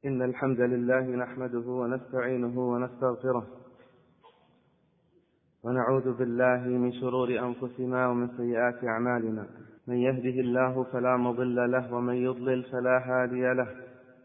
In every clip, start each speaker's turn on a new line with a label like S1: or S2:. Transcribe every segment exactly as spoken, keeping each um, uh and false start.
S1: إن الحمد لله نحمده ونستعينه ونستغفره ونعوذ بالله من شرور أنفسنا ومن سيئات أعمالنا. من يهده الله فلا مضل له ومن يضلل فلا هادي له.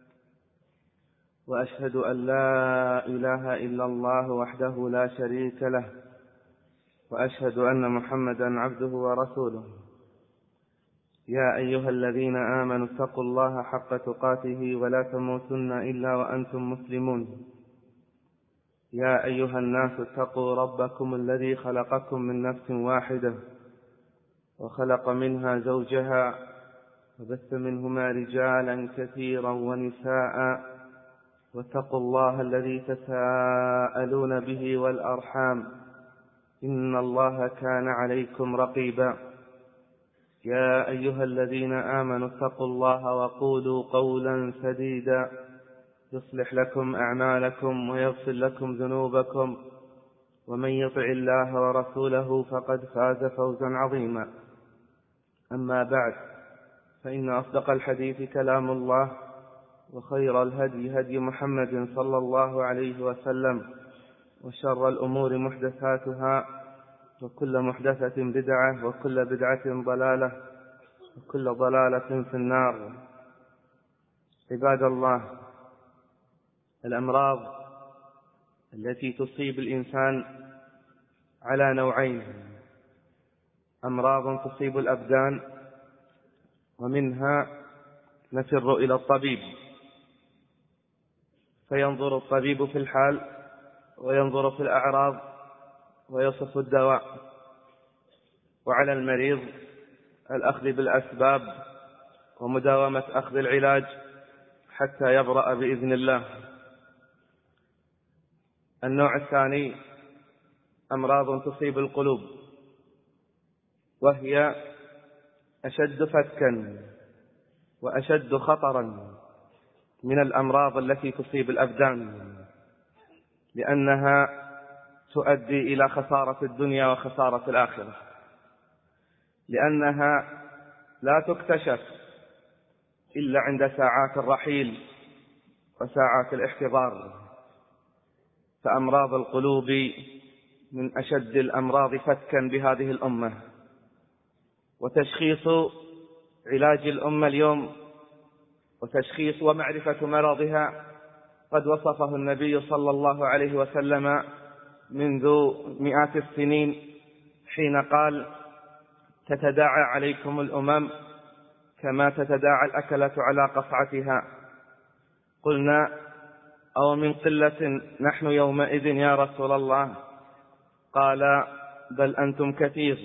S1: وأشهد أن لا إله إلا الله وحده لا شريك له، وأشهد أن محمدا عبده ورسوله. يا أيها الذين آمنوا اتقوا الله حق تقاته ولا تموتن إلا وأنتم مسلمون. يا أيها الناس اتقوا ربكم الذي خلقكم من نفس واحدة وخلق منها زوجها وبث منهما رجالا كثيرا ونساء، واتقوا الله الذي تساءلون به والأرحام إن الله كان عليكم رقيبا. يا أيها الذين آمنوا اتقوا الله وقولوا قولا سديدا يصلح لكم أعمالكم ويغفر لكم ذنوبكم، ومن يطع الله ورسوله فقد فاز فوزا عظيما. أما بعد، فإن أصدق الحديث كلام الله، وخير الهدي هدي محمد صلى الله عليه وسلم، وشر الأمور محدثاتها، وكل محدثة بدعة، وكل بدعة ضلالة، وكل ضلالة في النار. عباد الله، الأمراض التي تصيب الإنسان على نوعين: أمراض تصيب الأبدان، ومنها نفر إلى الطبيب فينظر الطبيب في الحال وينظر في الأعراض ويصف الدواء، وعلى المريض الأخذ بالأسباب ومداومة أخذ العلاج حتى يبرأ بإذن الله. النوع الثاني أمراض تصيب القلوب، وهي أشد فتكا وأشد خطرا من الأمراض التي تصيب الأبدان، لأنها تؤدي إلى خسارة الدنيا وخسارة الآخرة، لأنها لا تكتشف إلا عند ساعات الرحيل وساعات الاحتضار. فأمراض القلوب من أشد الأمراض فتكا بهذه الأمة. وتشخيص علاج الأمة اليوم وتشخيص ومعرفة مرضها قد وصفه النبي صلى الله عليه وسلم منذ مئات السنين، حين قال: تتداعى عليكم الأمم كما تتداعى الأكلة على قصعتها. قلنا: أو من قلة نحن يومئذ يا رسول الله؟ قال: بل أنتم كثير،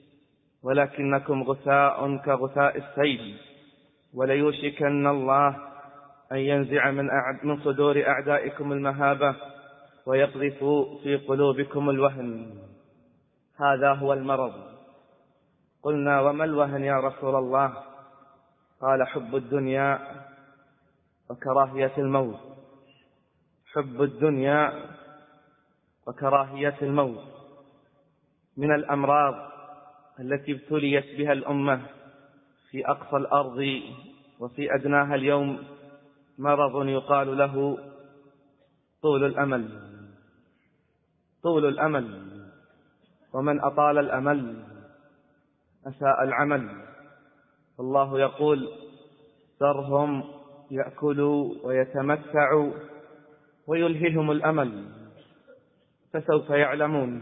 S1: ولكنكم غثاء كغثاء السيل، وليوشكن الله أن ينزع من, من صدور أعدائكم المهابة ويقذف في قلوبكم الوهن. هذا هو المرض. قلنا: وما الوهن يا رسول الله؟ قال: حب الدنيا وكراهية الموت. حب الدنيا وكراهية الموت من الأمراض التي ابتليت بها الأمة في أقصى الأرض وفي أدناها اليوم. مرض يقال له طول الأمل. طول الأمل، ومن أطال الأمل أساء العمل. الله يقول: ذرهم يأكلوا ويتمتعوا ويلههم الأمل فسوف يعلمون.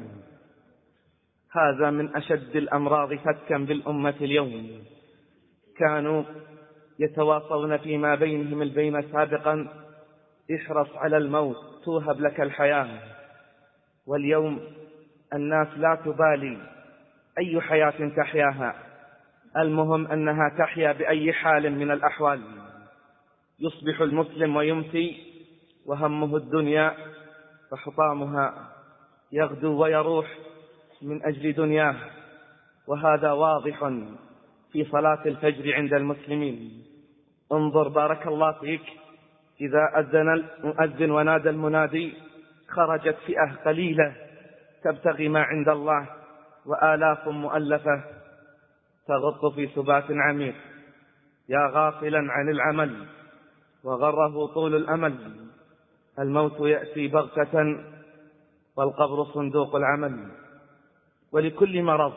S1: هذا من أشد الأمراض فتكا بالأمة اليوم. كانوا يتواصون فيما بينهم البين سابقا: احرص على الموت توهب لك الحياة. واليوم الناس لا تبالي أي حياة تحياها، المهم أنها تحيا بأي حال من الأحوال. يصبح المسلم ويمسي وهمه الدنيا فحطامها، يغدو ويروح من أجل دنياه. وهذا واضح في صلاة الفجر عند المسلمين. انظر بارك الله فيك، إذا أذن المؤذن ونادى المنادي خرجت فئة قليلة تبتغي ما عند الله، وآلاف مؤلفة تغط في سبات عميق. يا غافلا عن العمل وغره طول الأمل. الموت يأتي بغتة والقبر صندوق العمل. ولكل مرض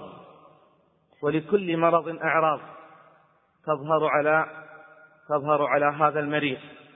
S1: ولكل مرض أعراض تظهر على تظهر على هذا المريض.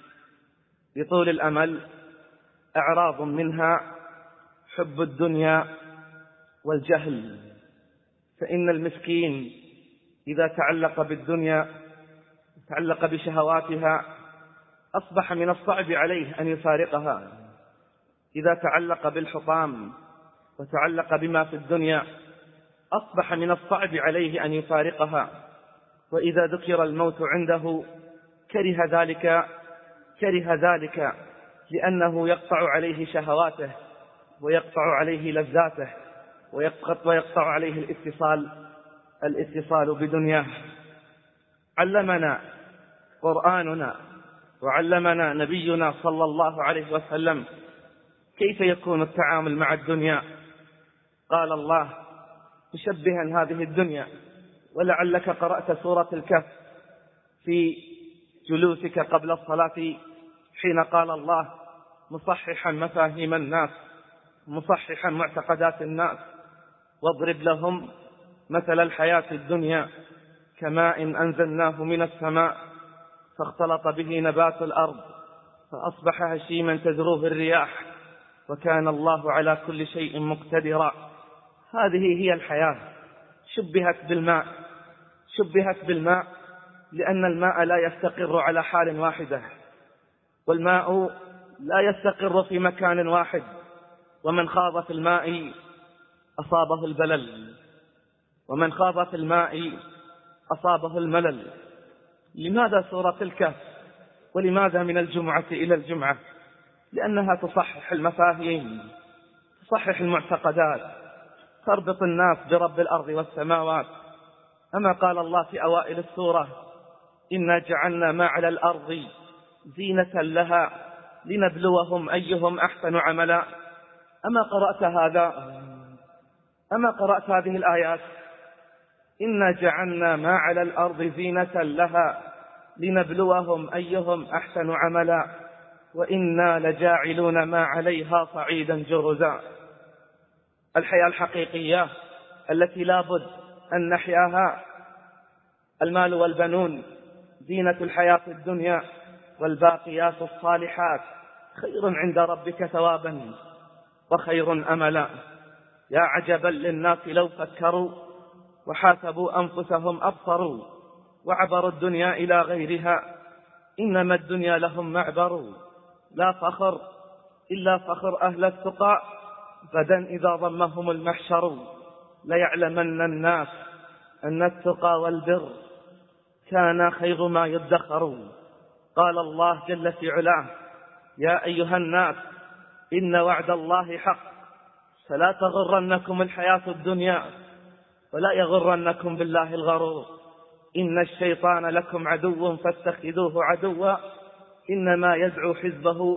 S1: لطول الأمل أعراض منها حب الدنيا والجهل، فإن المسكين إذا تعلق بالدنيا تعلق بشهواتها أصبح من الصعب عليه أن يفارقها. إذا تعلق بالحطام وتعلق بما في الدنيا أصبح من الصعب عليه أن يفارقها. وإذا ذكر الموت عنده كره ذلك كره ذلك لأنه يقطع عليه شهواته ويقطع عليه لذاته ويقطع عليه الاتصال الاتصال بدنياه. علمنا قرآننا وعلمنا نبينا صلى الله عليه وسلم كيف يكون التعامل مع الدنيا. قال الله مشبها هذه الدنيا، ولعلك قرأت سورة الكهف في جلوسك قبل الصلاة حين قال الله مصححا مفاهيم الناس مصححا معتقدات الناس، واضرب لهم مثل الحياة الدنيا كماء أنزلناه من السماء فاختلط به نبات الأرض فأصبح هشيما تذروه الرياح وكان الله على كل شيء مقتدرا. هذه هي الحياة. شبهت بالماء شبهت بالماء لأن الماء لا يستقر على حال واحدة، والماء لا يستقر في مكان واحد، ومن خاض في الماء أصابه البلل ومن خاض في الماء أصابه الملل. لماذا سورة الكهف؟ ولماذا من الجمعة إلى الجمعة؟ لأنها تصحح المفاهيم، تصحح المعتقدات، تربط الناس برب الأرض والسماوات. أما قال الله في أوائل السورة إنا جعلنا ما على الأرض زينة لها لنبلوهم أيهم أحسن عملا. أما قرأت هذا أما قرأت هذه الآيات إنا جعلنا ما على الأرض زينة لها لنبلوهم أيهم أحسن عملا وإنا لجاعلون ما عليها صعيدا جرزا. الحياة الحقيقية التي لابد أن نحياها المال والبنون زينة الحياة الدنيا، والباقيات الصالحات خير عند ربك ثوابا وخير أملا. يا عجبا للناس لو فكروا وحاسبوا أنفسهم أبصروا وعبروا الدنيا إلى غيرها إنما الدنيا لهم معبر. لا فخر إلا فخر أهل التقى غدا إذا ضمهم المحشر. ليعلمن الناس أن التقى والبر كان خير ما يدخر. قال الله جل في علاه يا أيها الناس إن وعد الله حق فلا تغرنكم الحياة الدنيا ولا يغرنكم بالله الغرور. إن الشيطان لكم عدو فاتخذوه عدوا إنما يدعو حزبه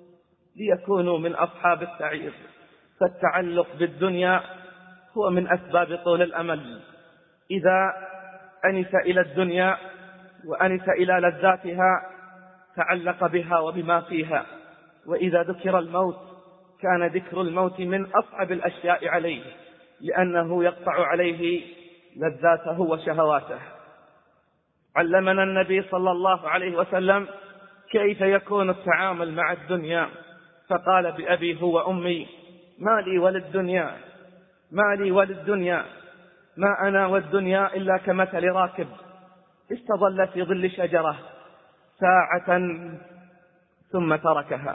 S1: ليكونوا من أصحاب السعير. فالتعلق بالدنيا هو من أسباب طول الأمل. إذا أنس إلى الدنيا وأنس إلى لذاتها تعلق بها وبما فيها، وإذا ذكر الموت كان ذكر الموت من أصعب الأشياء عليه لأنه يقطع عليه لذاته وشهواته. علمنا النبي صلى الله عليه وسلم كيف يكون التعامل مع الدنيا، فقال بأبي هو أمي ما لي وللدنيا ما لي وللدنيا ما أنا والدنيا إلا كمثل راكب استظل في ظل شجرة ساعة ثم تركها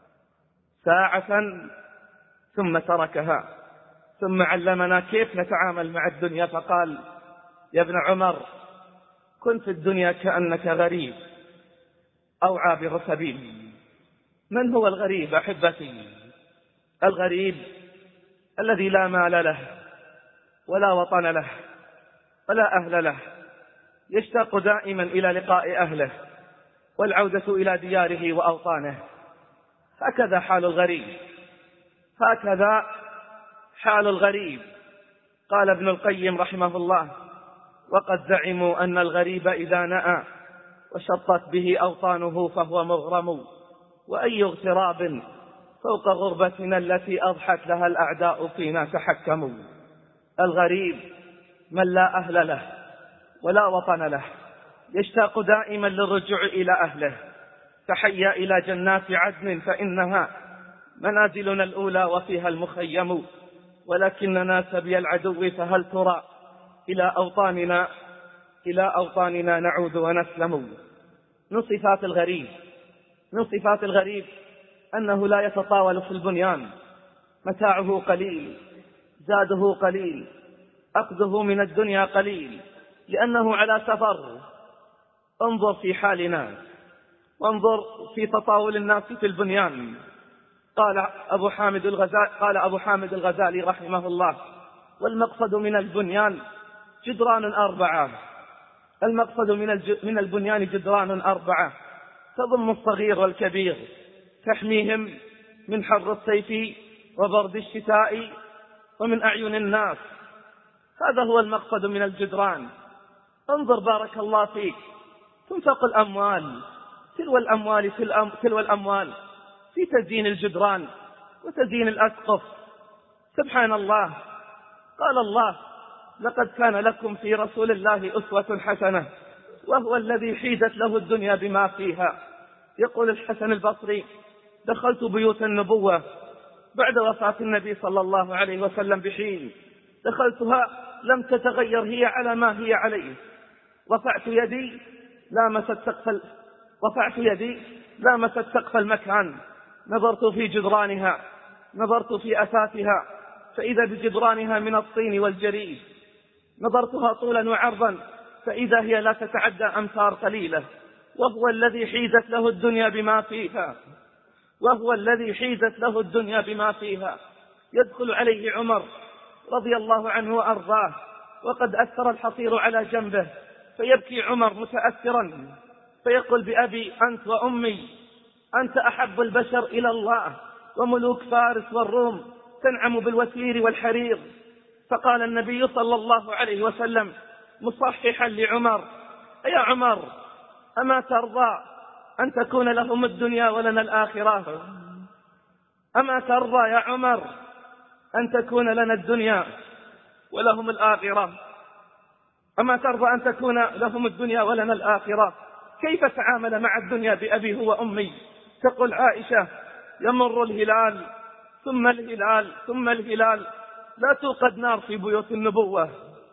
S1: ساعة ثم تركها ثم علمنا كيف نتعامل مع الدنيا فقال يا ابن عمر كن في الدنيا كأنك غريب أو عابر سبيل. من هو الغريب أحبتي؟ الغريب الذي لا مال له ولا وطن له ولا أهل له، يشتاق دائما إلى لقاء أهله والعودة إلى دياره وأوطانه. هكذا حال الغريب هكذا حال الغريب. قال ابن القيم رحمه الله وقد زعموا أن الغريب إذا نأى
S2: وشطت به أوطانه فهو مغرم. وأي اغتراب فوق غربتنا التي أضحت لها الأعداء فينا تحكموا. الغريب من لا أهل له ولا وطن له، يشتاق دائما للرجوع إلى أهله. تحيا إلى جنات عدن فإنها منازلنا الأولى وفيها المخيم، ولكننا سبي العدو فهل ترى إلى أوطاننا إلى أوطاننا نعود ونسلم. من صفات الغريب من صفات الغريب أنه لا يتطاول في البنيان، متاعه قليل، زاده قليل، أخذه من الدنيا قليل، لأنه على سفر. انظر في حالنا وانظر في تطاول الناس في البنيان. قال أبو حامد الغزالي قال أبو حامد الغزالي رحمه الله: والمقصد من البنيان جدران أربعة. المقصد من من البنيان جدران أربعة تضم الصغير والكبير، تحميهم من حر الصيف وبرد الشتاء ومن أعين الناس. هذا هو المقصد من الجدران. انظر بارك الله فيك، تنفق الأموال تلو الأموال في الأم... تلو الأموال في تزيين الجدران وتزيين الأسقف. سبحان الله، قال الله: لقد كان لكم في رسول الله أسوة حسنة، وهو الذي حيزت له الدنيا بما فيها. يقول الحسن البصري: دخلت بيوت النبوة بعد وفاة النبي صلى الله عليه وسلم بحين، دخلتها لم تتغير هي على ما هي عليه. رفعت يدي لامست سقف رفعت يدي لامست سقف المكان، نظرت في جدرانها، نظرت في أثاثها، فإذا بجدرانها من الطين والجريد. نظرتها طولا وعرضا، فإذا هي لا تتعدى أمتار قليلة. وهو الذي حيزت له الدنيا بما فيها وهو الذي حيزت له الدنيا بما فيها. يدخل عليه عمر رضي الله عنه وأرضاه وقد أثر الحصير على جنبه، فيبكي عمر متأثرا، فيقول: بأبي أنت وأمي، أنت أحب البشر إلى الله، وملوك فارس والروم تنعم بالوسير والحرير. فقال النبي صلى الله عليه وسلم مصححا لعمر: يا عمر، أما ترضى أن تكون لهم الدنيا ولنا الآخرة؟ أما ترضى يا عمر أن تكون لنا الدنيا ولهم الآخرة؟ أما ترضى أن تكون لهم الدنيا ولنا الآخرة؟ كيف تعامل مع الدنيا بأبي هو أمي؟ تقول عائشة: يمر الهلال ثم الهلال ثم الهلال، لا توقد نار في بيوت النبوة.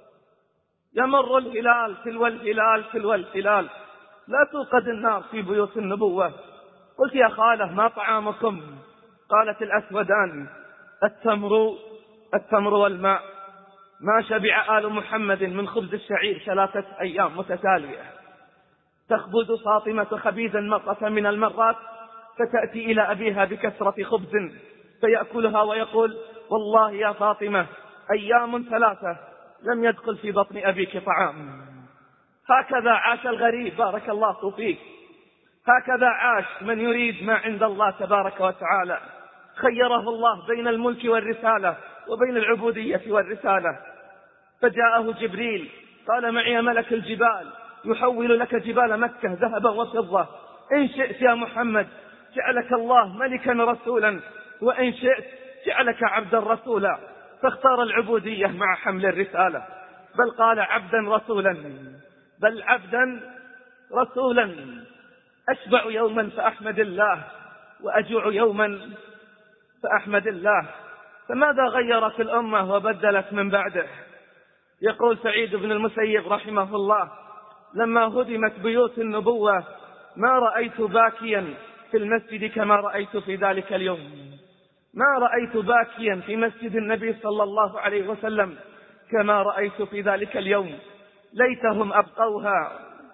S2: يمر الهلال تلو الهلال تلو الهلال، لا توقد النار في بيوت النبوة. قلت: يا خالة ما طعامكم؟ قالت: الأسودان، التمر التمر والماء. ما شبع آل محمد من خبز الشعير ثلاثة أيام متتالية. تخبز فاطمة خبيزا مرة من المرات، فتأتي إلى أبيها بكثرة خبز فيأكلها ويقول: والله يا فاطمة أيام ثلاثة لم يدخل في بطن أبيك طعام. هكذا عاش الغريب بارك الله فيك، هكذا عاش من يريد ما عند الله تبارك وتعالى. خيره الله بين الملك والرسالة وبين العبودية والرسالة، فجاءه جبريل قال: معي ملك الجبال يحول لك جبال مكة ذهبا وفضة، إن شئت يا محمد جعلك الله ملكا رسولا، وإن شئت جعلك عبدا رسولا. فاختار العبودية مع حمل الرسالة، بل قال عبدا رسولا، بل عبدا رسولا. أشبع يوما فأحمد الله، وأجوع يوما فأحمد الله. فماذا غيرت الأمة وبدلت من بعده؟ يقول سعيد بن المسيب رحمه الله: لما هدمت بيوت النبوة ما رأيت باكيا في المسجد كما رأيت في ذلك اليوم. ما رأيت باكيا في مسجد النبي صلى الله عليه وسلم كما رأيت في ذلك اليوم. ليتهم أبقوها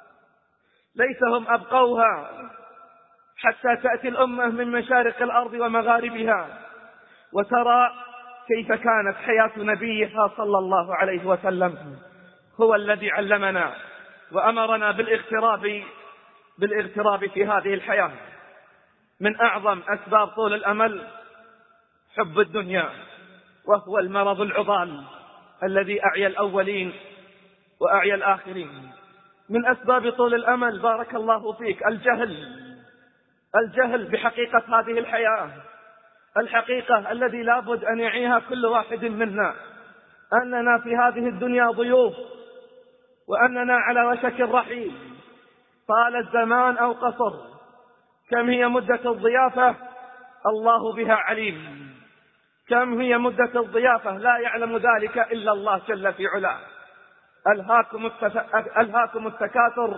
S2: ليتهم أبقوها حتى تأتي الأمة من مشارق الأرض ومغاربها وترى كيف كانت حياة نبيها صلى الله عليه وسلم. هو الذي علمنا وأمرنا بالاغتراب بالاغتراب في هذه الحياة. من أعظم أسباب طول الأمل حب الدنيا، وهو المرض العضال الذي أعيا الأولين وأعيا الآخرين. من أسباب طول الأمل بارك الله فيك الجهل، الجهل بحقيقة هذه الحياة، الحقيقة الذي لابد أن يعيها كل واحد منا، أننا في هذه الدنيا ضيوف، وأننا على وشك الرحيل، طال الزمان أو قصر، كم هي مدة الضيافة الله بها عليم، كم هي مدة الضيافة لا يعلم ذلك إلا الله جل في علاه. ألهاكم, ألهاكم التكاثر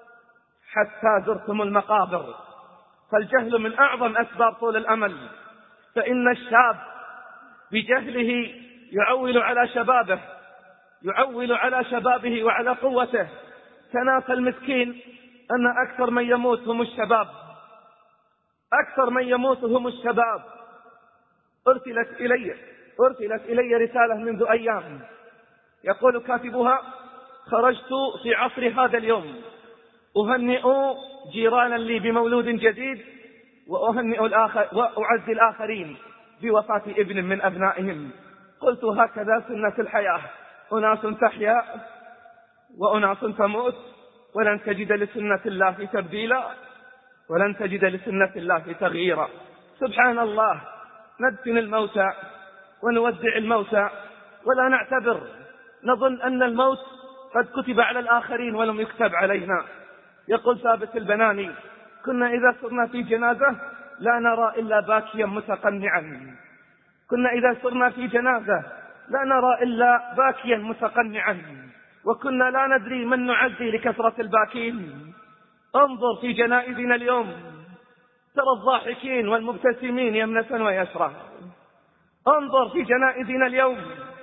S2: حتى زرتم المقابر. فالجهل من أعظم أسباب طول الأمل، فإن الشاب بجهله يعول على شبابه، يعول على شبابه وعلى قوته. تناسى المسكين أن أكثر من يموت هم الشباب، أكثر من يموت هم الشباب. أرسلت إلي أرسلت إلي رسالة منذ أيام يقول كاتبها: خرجت في عصر هذا اليوم أهنئ جيرانا لي بمولود جديد، وأهنئ الآخر وأعزي الآخرين بوفاة ابن من أبنائهم. قلت هكذا سنة الحياة، أناس تحيا وأناس تموت، ولن تجد لسنة الله تبديلا، ولن تجد لسنة الله تغييرا. سبحان الله، ندفن الموتى ونودع الموتى ولا نعتبر، نظن أن الموت قد كتب على الآخرين ولم يكتب علينا. يقول ثابت البناني: كنا إذا صرنا في جنازة لا نرى إلا باكيا متقنعا، كنا إذا صرنا في جنازة لا نرى إلا باكيا متقنعا، وكنا لا ندري من نعزي لكثرة الباكين. انظر في جنائزنا اليوم، ترى الضاحكين والمبتسمين يمنة ويسرى. انظر في جنائزنا اليوم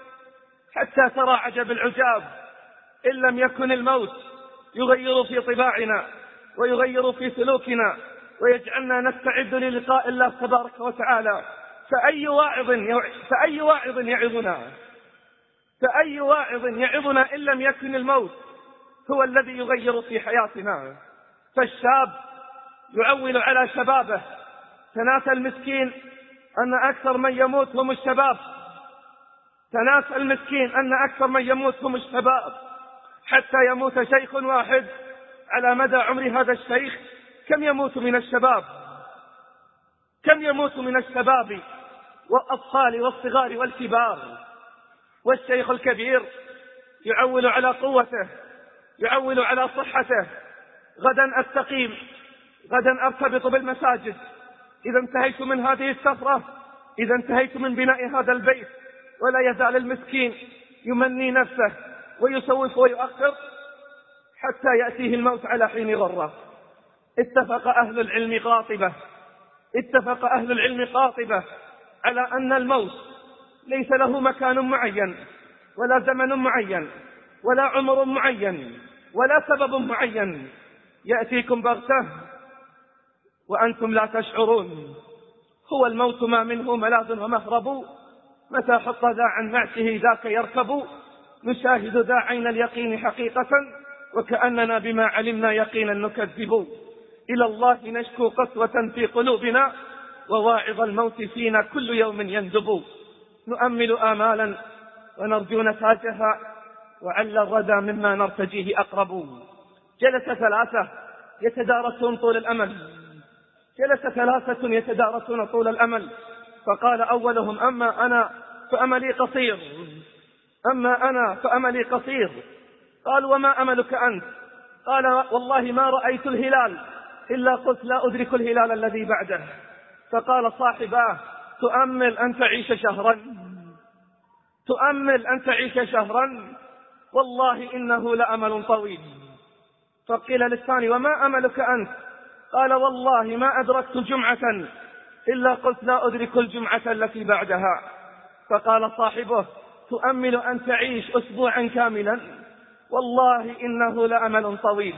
S2: حتى ترى عجب العجاب، إن لم يكن الموت يغير في طباعنا ويغير في سلوكنا ويجعلنا نستعد للقاء الله تبارك وتعالى، فأي واعظ فأي واعظ يعظنا فأي واعظ يعظنا إن لم يكن الموت هو الذي يغير في حياتنا. فالشاب يعول على شبابه. تناسى المسكين أن أكثر من يموت هم الشباب، تناسى المسكين أن أكثر من يموت هم الشباب، حتى يموت شيخ واحد على مدى عمر هذا الشيخ كم يموت من الشباب، كم يموت من الشباب والأطفال والصغار والكبار. والشيخ الكبير يعول على قوته، يعول على صحته. غدا أستقيم، غدا أرتبط بالمساجد، إذا انتهيت من هذه السفرة، إذا انتهيت من بناء هذا البيت. ولا يزال المسكين يمني نفسه ويسوف ويؤخر حتى يأتيه الموت على حين غره. اتفق أهل العلم قاطبة اتفق أهل العلم قاطبة على أن الموت ليس له مكان معين ولا زمن معين ولا عمر معين ولا سبب معين، يأتيكم بغتة وأنتم لا تشعرون. هو الموت ما منه ملاذ ومهرب، متى حط ذا عن معشه ذاك يركب. نشاهد ذا عين اليقين حقيقة، وكأننا بما علمنا يقينا نكذب. إلى الله نشكو قسوة في قلوبنا، وواعظ الموت فينا كل يوم يندب. نؤمل آمالا ونرجو نتاجها، وعل الردى مما نرتجيه أقرب. جلس ثلاثة يتدارسون طول الأمل جلس ثلاثة يتدارسون طول الأمل فقال أولهم: أما أنا فأملي قصير أما أنا فأملي قصير. قال: وما أملك أنت؟ قال: والله ما رأيت الهلال إلا قلت لا أدرك الهلال الذي بعده. فقال صاحباه: تؤمل أن تعيش شهرا تؤمل أن تعيش شهرا والله إنه لأمل طويل. فقيل للثاني: وما أملك أنت؟ قال: والله ما أدركت جمعة إلا قلت لا أدرك الجمعة التي بعدها. فقال صاحبه: تؤمل أن تعيش أسبوعا كاملا والله إنه لأمل طويل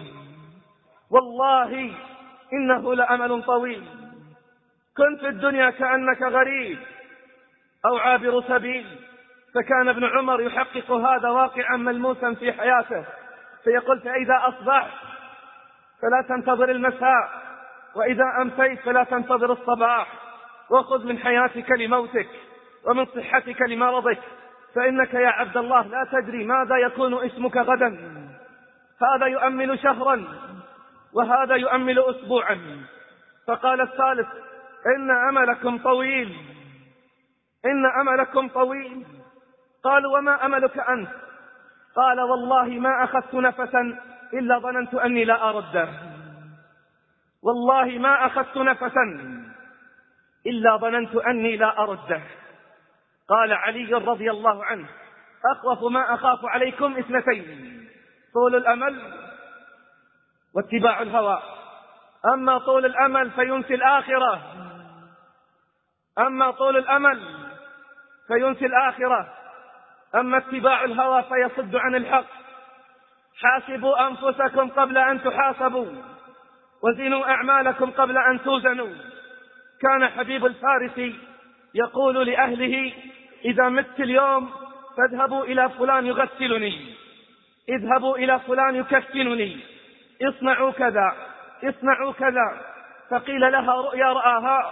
S2: والله إنه لأمل طويل. كن في الدنيا كأنك غريب أو عابر سبيل. فكان ابن عمر يحقق هذا واقعا ملموسا في حياته، فيقول: فإذا أصبحت فلا تنتظر المساء، وإذا أمسيت فلا تنتظر الصباح، وخذ من حياتك لموتك ومن صحتك لمرضك، فإنك يا عبد الله لا تدري ماذا يكون اسمك غدا. هذا يؤمل شهرا وهذا يؤمل أسبوعا. فقال الثالث: إن أملكم طويل، إن أملكم طويل. قالوا: وما أملك أنت؟ قال: والله ما أخذت نفسا إلا ظننت أني لا أرده، والله ما أخذت نفسا إلا ظننت أني لا أرده. قال علي رضي الله عنه: أخوف ما أخاف عليكم اثنتين: طول الأمل واتباع الهوى. أما طول الأمل فينسي الآخرة، أما طول الأمل فينسي الآخرة، أما اتباع الهوى فيصد عن الحق. حاسبوا أنفسكم قبل أن تحاسبوا، وزنوا أعمالكم قبل أن توزنوا. كان حبيب الفارسي يقول لأهله: إذا مت اليوم فاذهبوا إلى فلان يغسلني، اذهبوا إلى فلان يكفنني، اصنعوا كذا، اصنعوا كذا. فقيل لها: رؤيا رآها؟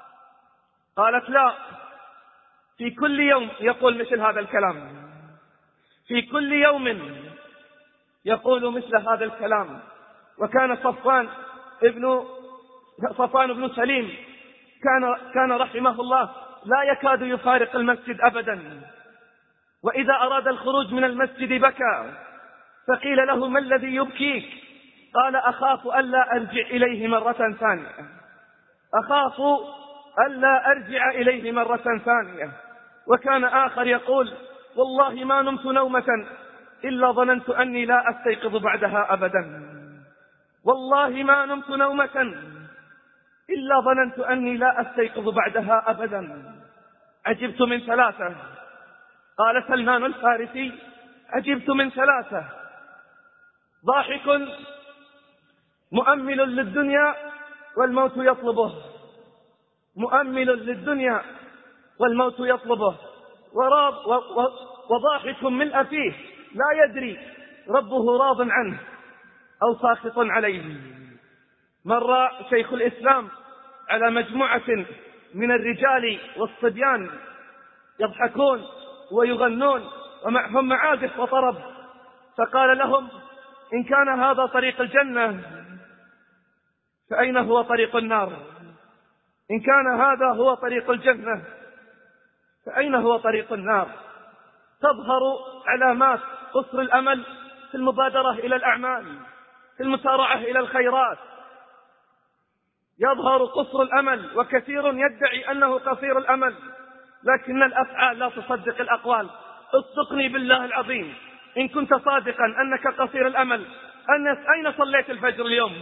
S2: قالت: لا. في كل يوم يقول مثل هذا الكلام، في كل يوم يقول مثل هذا الكلام. وكان صفوان ابن صفوان بن سليم كان كان رحمه الله لا يكاد يفارق المسجد أبدا، وإذا أراد الخروج من المسجد بكى. فقيل له: ما الذي يبكيك؟ قال: أخاف ألا أرجع إليه مرة ثانية، أخاف ألا أرجع إليه مرة ثانية. وكان آخر يقول: والله ما نمت نومة إلا ظننت أني لا أستيقظ بعدها أبدا، والله ما نمت نومة إلا ظننت أني لا أستيقظ بعدها أبدا. عجبت من ثلاثة، قال سلمان الفارسي: عجبت من ثلاثة: ضاحك مؤمل للدنيا والموت يطلبه، مؤمل للدنيا والموت يطلبه، وراض وضاحك ملء فيه لا يدري ربه راض عنه أو ساخط عليه. مر شيخ الإسلام على مجموعة من الرجال والصبيان يضحكون ويغنون ومعهم معازف وطرب، فقال لهم: إن كان هذا طريق الجنة فأين هو طريق النار؟ إن كان هذا هو طريق الجنة فأين هو طريق النار؟ تظهر علامات قصر الأمل في المبادرة إلى الأعمال، في المسارعة إلى الخيرات. يظهر قصر الأمل، وكثير يدعي أنه قصير الأمل، لكن الأفعال لا تصدق الأقوال. اصدقني بالله العظيم، إن كنت صادقا أنك قصير الأمل، أين صليت الفجر اليوم؟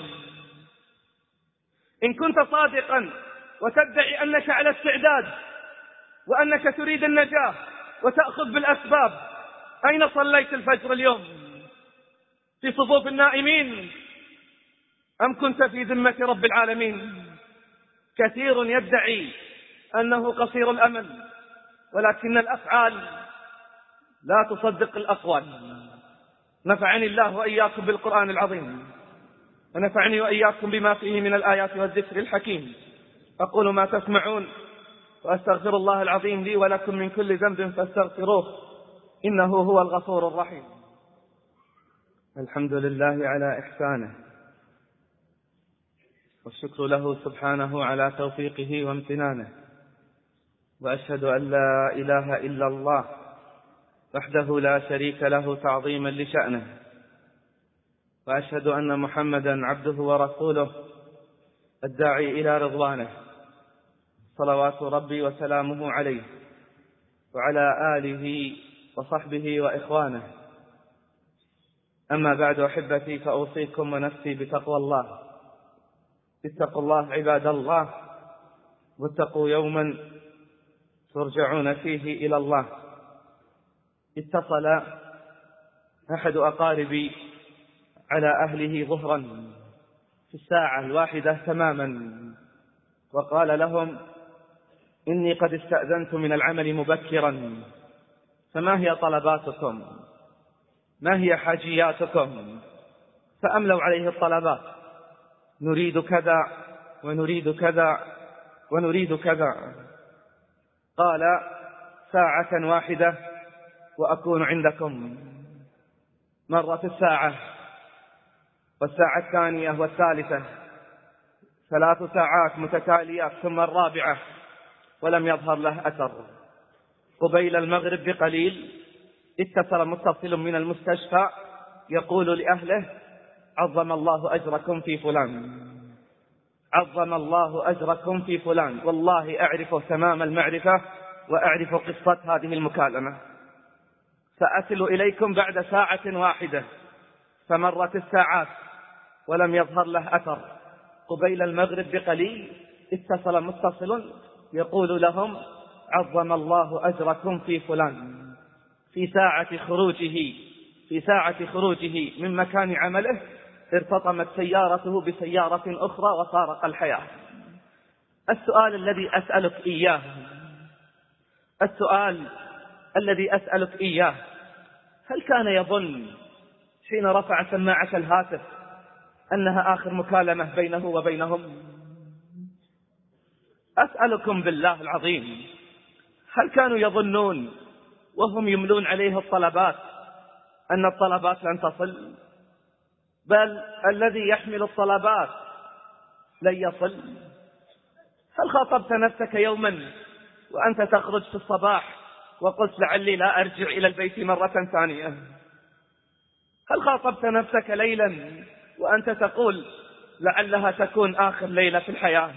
S2: إن كنت صادقا وتدعي أنك على استعداد وأنك تريد النجاة وتأخذ بالأسباب، أين صليت الفجر اليوم؟ في صفوف النائمين أم كنت في ذمة رب العالمين؟ كثير يدعي أنه قصير الأمل، ولكن الأفعال لا تصدق الأقوال. نفعني الله وإياكم بالقرآن العظيم، ونفعني وإياكم بما فيه من الآيات والذكر الحكيم. أقول ما تسمعون، وأستغفر الله العظيم لي ولكم من كل ذنب فاستغفروه إنه هو الغفور الرحيم.
S1: الحمد لله على إحسانه، والشكر له سبحانه على توفيقه وامتنانه، وأشهد أن لا إله إلا الله وحده لا شريك له تعظيما لشأنه، وأشهد أن محمدا عبده ورسوله الداعي إلى رضوانه، صلوات ربي وسلامه عليه وعلى آله وصحبه وإخوانه. أما بعد أحبتي، فأوصيكم ونفسي بتقوى الله. اتقوا الله عباد الله، واتقوا يوما ترجعون فيه إلى الله. اتصل أحد أقاربي على أهله ظهرا في الساعة الواحدة تماما، وقال لهم: إني قد استأذنت من العمل مبكرا، فما هي طلباتكم؟ ما هي حاجياتكم؟ فأملوا عليه الطلبات: نريد كذا ونريد كذا ونريد كذا. قال: ساعة واحدة وأكون عندكم. مرت الساعة
S2: والساعة الثانية والثالثة، ثلاث ساعات متتاليات، ثم الرابعة ولم يظهر له أثر. قبيل المغرب بقليل اتصل متصل من المستشفى يقول لأهله: عظم الله أجركم في فلان، عظم الله أجركم في فلان، والله أعرفه تمام المعرفة وأعرف قصة هذه المكالمة، سأصل إليكم بعد ساعة واحدة. فمرت الساعات ولم يظهر له أثر. قبيل المغرب بقليل اتصل متصل يقول لهم: عظم الله أجركم في فلان. في ساعة خروجه في ساعة خروجه من مكان عمله ارتطمت سيارته بسيارة أخرى وفارق الحياة. السؤال الذي أسألك إياه السؤال الذي أسألك إياه هل كان يظن حين رفع سماعة الهاتف أنها آخر مكالمة بينه وبينهم؟ أسألكم بالله العظيم، هل كانوا يظنون وهم يملون عليه الطلبات أن الطلبات لن تصل؟ بل الذي يحمل الطلبات لن يصل. هل خاطبت نفسك يوما وأنت تخرج في الصباح وقلت: لعلي لا أرجع إلى البيت مرة ثانية؟ هل خاطبت نفسك ليلا وأنت تقول: لعلها تكون آخر ليلة في الحياة؟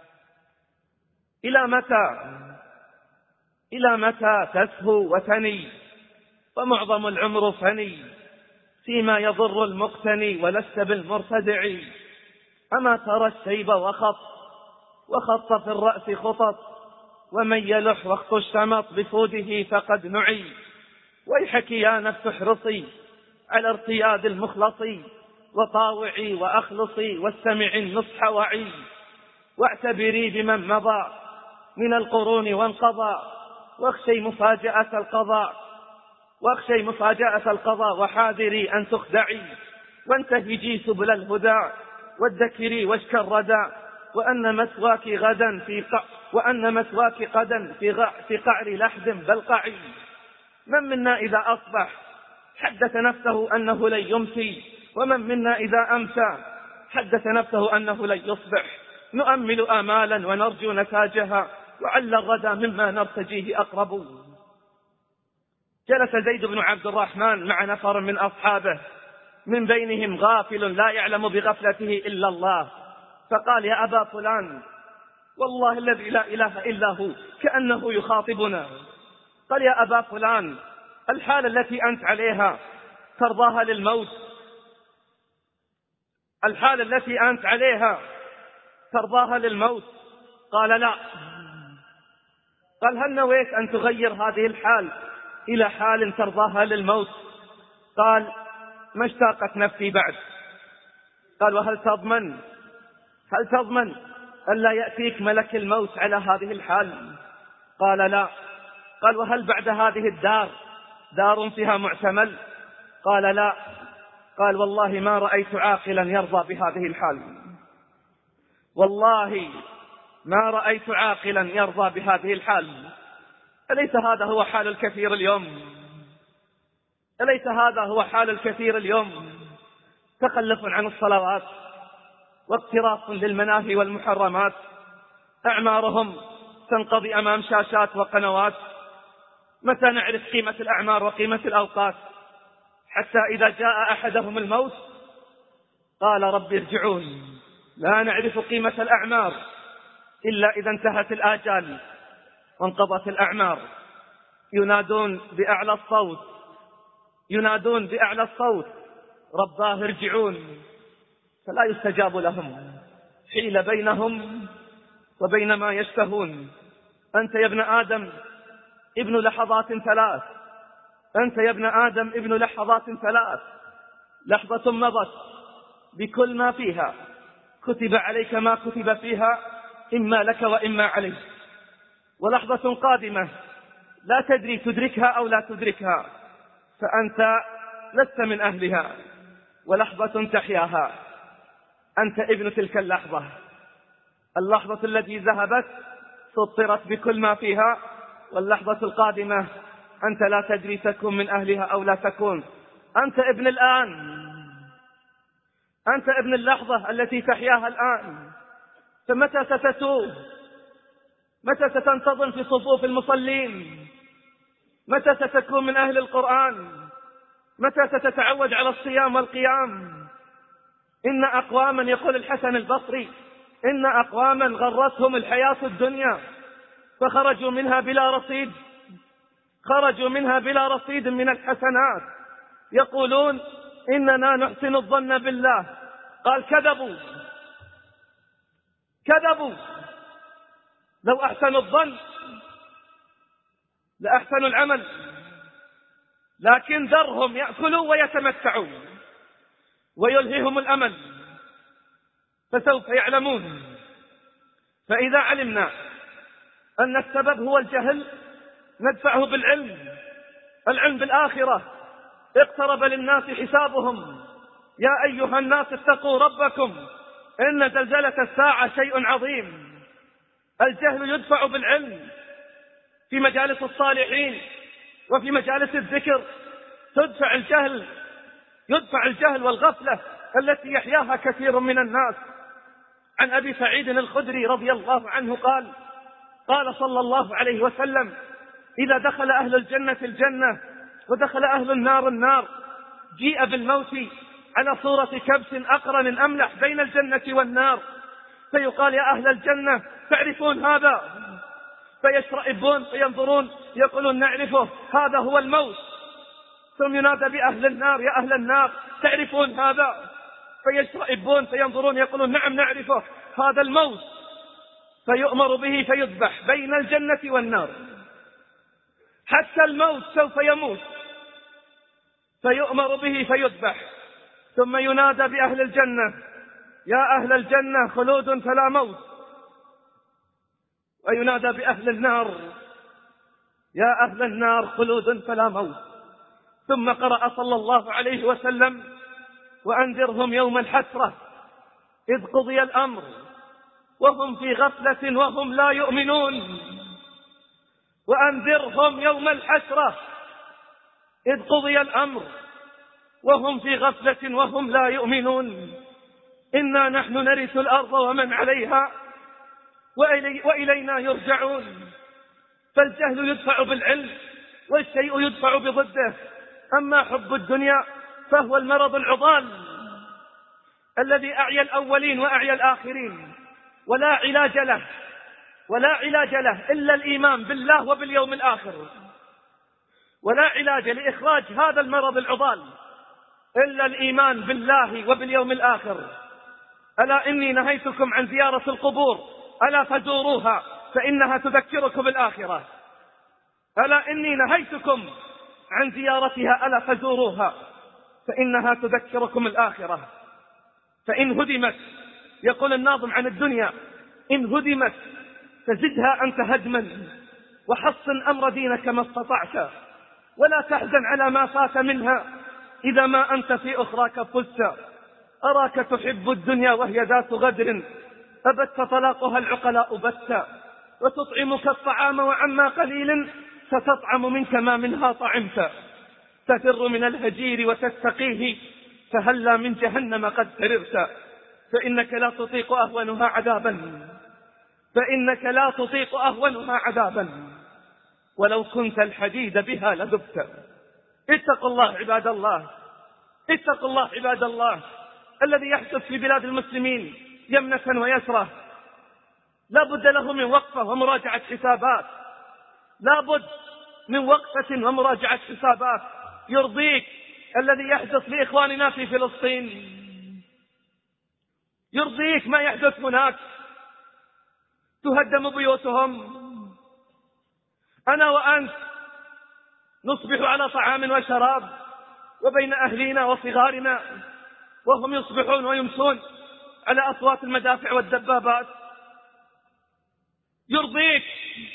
S2: إلى متى إلى متى تسهو وتني ومعظم العمر فني فيما يضر المقتني ولست بالمرتدع؟ أما ترى الشيب وخط وخط في الرأس خطط، ومن يلح واخت الشمط بفوده فقد نعي. ويحك يا نفس احرصي على ارتياد المخلصي، وطاوعي وأخلصي واستمعي النصح وعي. واعتبري بمن مضى من القرون وانقضى، واخشي مفاجأة القضاء واخشي مفاجأة القضاء وحاذري أن تخدعي. وانتهجي سبل الهدى وادكري واشك الردى، وأن مسواك غدا في قع وأن مسواك غدا في, غ... في قعر لحد بلقعي. من منا إذا أصبح حدث نفسه أنه لن يمسي، ومن منا إذا أمسى حدث نفسه أنه لن يصبح. نؤمل آمالا ونرجو نتاجها، وعل الردى مما نرتجيه أقرب. جلس زيد بن عبد الرحمن مع نفر من أصحابه، من بينهم غافل لا يعلم بغفلته إلا الله، فقال: يا أبا فلان، والله الذي لا إله إلا هو كأنه يخاطبنا. قال: يا أبا فلان، الحالة التي أنت عليها ترضاها للموت؟ الحالة التي أنت عليها ترضاها للموت؟ قال: لا. قال: هل نويت أن تغير هذه الحال إلى حال ترضاها للموت؟ قال: ما اشتاقت نفسي بعد. قال: وهل تضمن هل تضمن أن لا يأتيك ملك الموت على هذه الحال؟ قال: لا. قال: وهل بعد هذه الدار دار فيها معتمل؟ قال: لا. قال: والله ما رأيت عاقلا يرضى بهذه الحال، والله ما رأيت عاقلا يرضى بهذه الحال. أليس هذا هو حال الكثير اليوم؟ أليس هذا هو حال الكثير اليوم؟ تخلف عن الصلوات، واقتراف للمناهي والمحرمات، أعمارهم تنقضي أمام شاشات وقنوات. متى نعرف قيمة الأعمار وقيمة الأوقات؟ حتى إذا جاء أحدهم الموت قال: رب ارجعون. لا نعرف قيمة الأعمار إلا إذا انتهت الآجال وانقضت الأعمار. ينادون بأعلى الصوت ينادون بأعلى الصوت: رباه ارجعون، فلا يستجاب لهم. حيل بينهم وبين ما يشتهون. أنت يا ابن آدم ابن لحظات ثلاث أنت يا ابن آدم ابن لحظات ثلاث لحظة مضت بكل ما فيها كتب عليك ما كتب فيها، إما لك وإما عليك. ولحظة قادمة لا تدري تدركها أو لا تدركها، فأنت لست من أهلها. ولحظة تحياها، أنت ابن تلك اللحظة. اللحظة التي ذهبت سطرت بكل ما فيها، واللحظة القادمة أنت لا تدري تكون من أهلها أو لا تكون. أنت ابن الآن، أنت ابن اللحظة التي تحياها الآن، فمتى ستتوب؟ متى ستنتظم في صفوف المصلين؟ متى ستكون من أهل القرآن؟ متى ستتعود على الصيام والقيام؟ إن أقواما، يقول الحسن البصري، إن أقواما غرتهم الحياة الدنيا فخرجوا منها بلا رصيد، خرجوا منها بلا رصيد من الحسنات، يقولون إننا نحسن الظن بالله. قال كذبوا كذبوا، لو أحسنوا الظن لأحسنوا العمل، لكن ذرهم يأكلوا ويتمتعوا ويلهيهم الأمل، فسوف يعلمون. فإذا علمنا أن السبب هو الجهل ندفعه بالعلم، العلم بالآخرة. اقترب للناس حسابهم، يا أيها الناس اتقوا ربكم إن زلزلة الساعة شيء عظيم. الجهل يدفع بالعلم، في مجالس الصالحين وفي مجالس الذكر تدفع الجهل، يدفع الجهل والغفلة التي يحياها كثير من الناس. عن أبي سعيد الخدري رضي الله عنه قال قال صلى الله عليه وسلم: إذا دخل أهل الجنة الجنة ودخل أهل النار النار جيء بالموت على صورة كبش أقرن أملح بين الجنة والنار، فيقال: يا أهل الجنة تعرفون هذا؟ فيشرئبون فينظرون يقولون: نعرفه، هذا هو الموت. ثم ينادى بأهل النار: يا أهل النار تعرفون هذا؟ فيشرئبون فينظرون يقولون: نعم نعرفه، هذا الموت. فيؤمر به فيذبح بين الجنة والنار، حتى الموت سوف يموت، فيؤمر به فيذبح. ثم ينادى بأهل الجنة: يا أهل الجنة خلود فلا موت. وينادى بأهل النار: يا أهل النار خلود فلا موت. ثم قرأ صلى الله عليه وسلم: وأنذرهم يوم الحسرة إذ قضي الأمر وهم في غفلة وهم لا يؤمنون. وأنذرهم يوم الحسرة إذ قضي الأمر وهم في غفلة وهم لا يؤمنون. إنا نحن نرث الأرض ومن عليها وإلي وإلينا يرجعون. فالجهل يدفع بالعلم والشيء يدفع بضده. أما حب الدنيا فهو المرض العضال الذي أعيا الأولين وأعيا الآخرين، ولا علاج له ولا علاج له إلا الإيمان بالله وباليوم الآخر، ولا علاج لإخراج هذا المرض العضال إلا الإيمان بالله وباليوم الآخر. ألا إني نهيتكم عن زيارة القبور ألا فزوروها فإنها تذكركم الآخرة. ألا إني نهيتكم عن زيارتها ألا فزوروها فإنها تذكركم الآخرة. فإن هدمت، يقول الناظم عن الدنيا: إن هدمت فزدها أنت هدما وحصن أمر دينك ما استطعت، ولا تحزن على ما فات منها إذا ما أنت في أخراك فزت. أراك تحب الدنيا وهي ذات غدر أبت طلاقها العقلاء بتا، وتطعمك الطعام وعما قليل ستطعم منك ما منها طعمت. تفر من الهجير وتتقيه فهلا من جهنم قد سررت، فإنك لا تطيق أهونها عذابا فإنك لا تطيق أهونها عذابا ولو كنت الحديد بها لذبت. اتقوا الله عباد الله، اتقوا الله عباد الله. الذي يحدث في بلاد المسلمين يمنة ويسرة لا بد له من وقفة ومراجعة حسابات، لا بد من وقفة ومراجعة حسابات. يرضيك الذي يحدث لإخواننا في فلسطين؟ يرضيك ما يحدث هناك؟ تهدم بيوتهم، أنا وأنت نصبح على طعام وشراب وبين أهلنا وصغارنا، وهم يصبحون ويمسون على أصوات المدافع والدبابات. يرضيك؟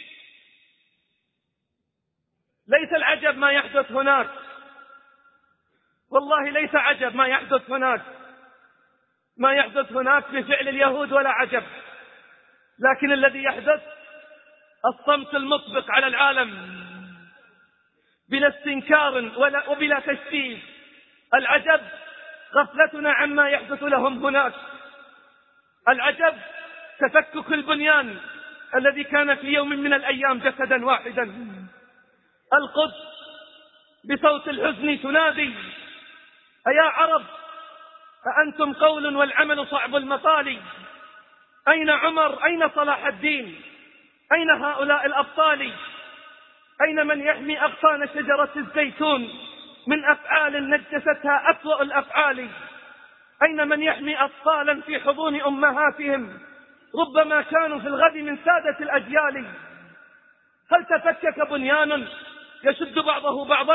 S2: ليس العجب ما يحدث هناك، والله ليس عجب ما يحدث هناك، ما يحدث هناك بفعل اليهود ولا عجب، لكن الذي يحدث الصمت المطبق على العالم بلا استنكار ولا وبلا تشتيت. العجب غفلتنا عما يحدث لهم هناك. العجب تفكك البنيان الذي كان في يوم من الأيام جسدا واحدا. القدس بصوت الحزن تنادي: أيا عرب أأنتم قول والعمل صعب المطالي؟ أين عمر؟ أين صلاح الدين؟ أين هؤلاء الأبطال؟ أين من يحمي أغصان شجرة الزيتون من أفعال نجستها أسوأ الأفعال؟ أين من يحمي أطفالا في حضون أمهاتهم ربما كانوا في الغد من سادة الأجيال؟ هل تفكك بنيان يشد بعضه بعضا؟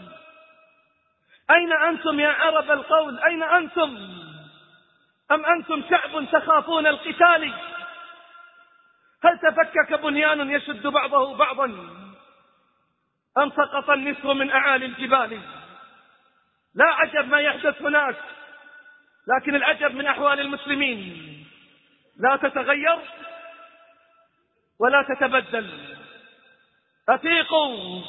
S2: أين أنتم يا عرب القول؟ أين أنتم؟ أم أنتم شعب تخافون القتال؟ هل تفكك بنيان يشد بعضه بعضا؟ أم سقط النسر من أعالي الجبال؟ لا عجب ما يحدث هناك، لكن العجب من أحوال المسلمين، لا تتغير ولا تتبدل. أفيقوا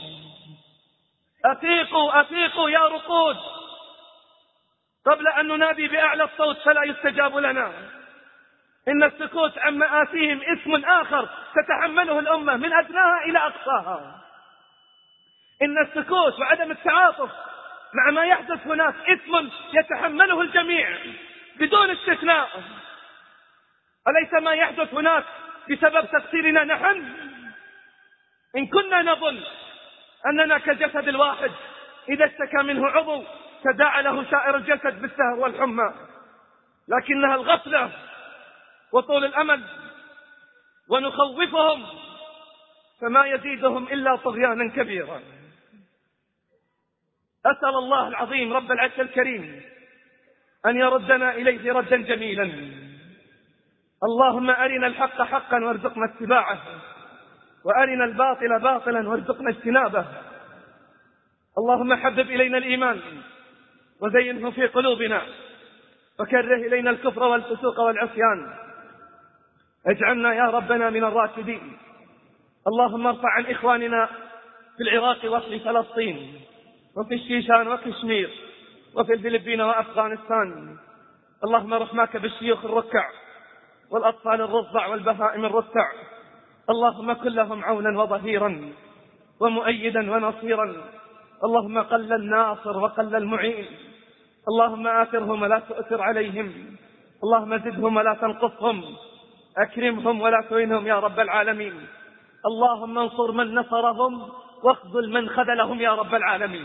S2: أفيقوا أفيقوا يا رقود قبل أن ننادي بأعلى الصوت فلا يستجاب لنا. إن السكوت عن مآسيهم اسم آخر تتحمله الأمة من أدناها إلى أقصاها. إن السكوت وعدم التعاطف مع ما يحدث هناك اسم يتحمله الجميع بدون استثناء. أليس ما يحدث هناك بسبب تقصيرنا نحن؟ إن كنا نظن أننا كالجسد الواحد إذا اشتكى منه عضو تداعى له سائر الجسد بالسهر والحمى، لكنها الغفلة وطول الأمل. ونخوفهم فما يزيدهم إلا طغيانا كبيرا. أسأل الله العظيم رب العرش الكريم أن يردنا إليه ردا جميلا. اللهم أرنا الحق حقا وارزقنا اتباعه، وأرنا الباطل باطلا وارزقنا اجتنابه. اللهم حبب إلينا الإيمان وزينه في قلوبنا، وكره إلينا الكفر والفسوق والعصيان. اجعلنا يا ربنا من الراشدين. اللهم ارفع عن إخواننا في العراق وفي فلسطين وفي الشيشان وكشمير وفي الفلبين وأفغانستان. اللهم رحماك بالشيوخ الركع والأطفال الرضع والبهائم الرتع. اللهم كن لهم عونا وظهيرا ومؤيدا ونصيرا. اللهم قل الناصر وقل المعين. اللهم آثرهم ولا تؤثر عليهم. اللهم زدهم ولا تنقصهم. أكرمهم ولا تهنهم يا رب العالمين. اللهم انصر من نصرهم واخذل من خذلهم يا رب العالمين.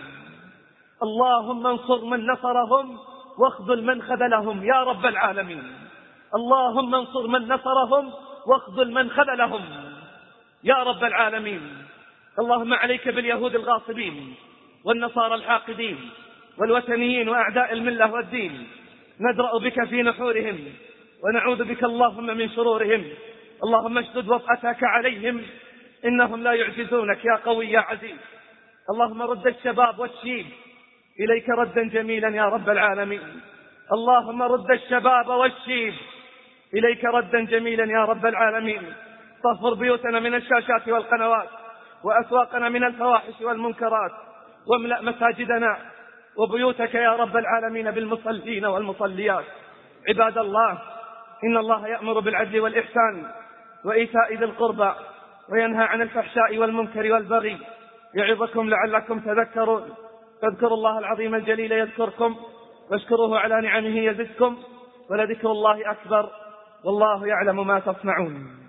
S2: اللهم انصر من نصرهم واخذل من خذلهم يا رب العالمين. اللهم انصر من نصرهم واخذل من خذلهم يا رب العالمين. اللهم عليك باليهود الغاصبين والنصارى الحاقدين والوثنيين وأعداء الملة والدين. ندرأ بك في نحورهم ونعوذ بك اللهم من شرورهم. اللهم اشدد وطأتك عليهم إنهم لا يعجزونك يا قوي يا عزيز. اللهم رد الشباب والشيب إليك ردا جميلا يا رب العالمين. اللهم رد الشباب والشيب إليك ردا جميلا يا رب العالمين. طهر بيوتنا من الشاشات والقنوات وأسواقنا من الفواحش والمنكرات، واملأ مساجدنا وبيوتك يا رب العالمين بالمصلين والمصليات. عباد الله، إن الله يأمر بالعدل والإحسان وإيتاء ذي القربى وينهى عن الفحشاء والمنكر والبغي يعظكم لعلكم تذكرون. فاذكروا الله العظيم الجليل يذكركم، واشكروه على نعمه يزدكم، ولذكر الله أكبر، والله يعلم ما تصنعون.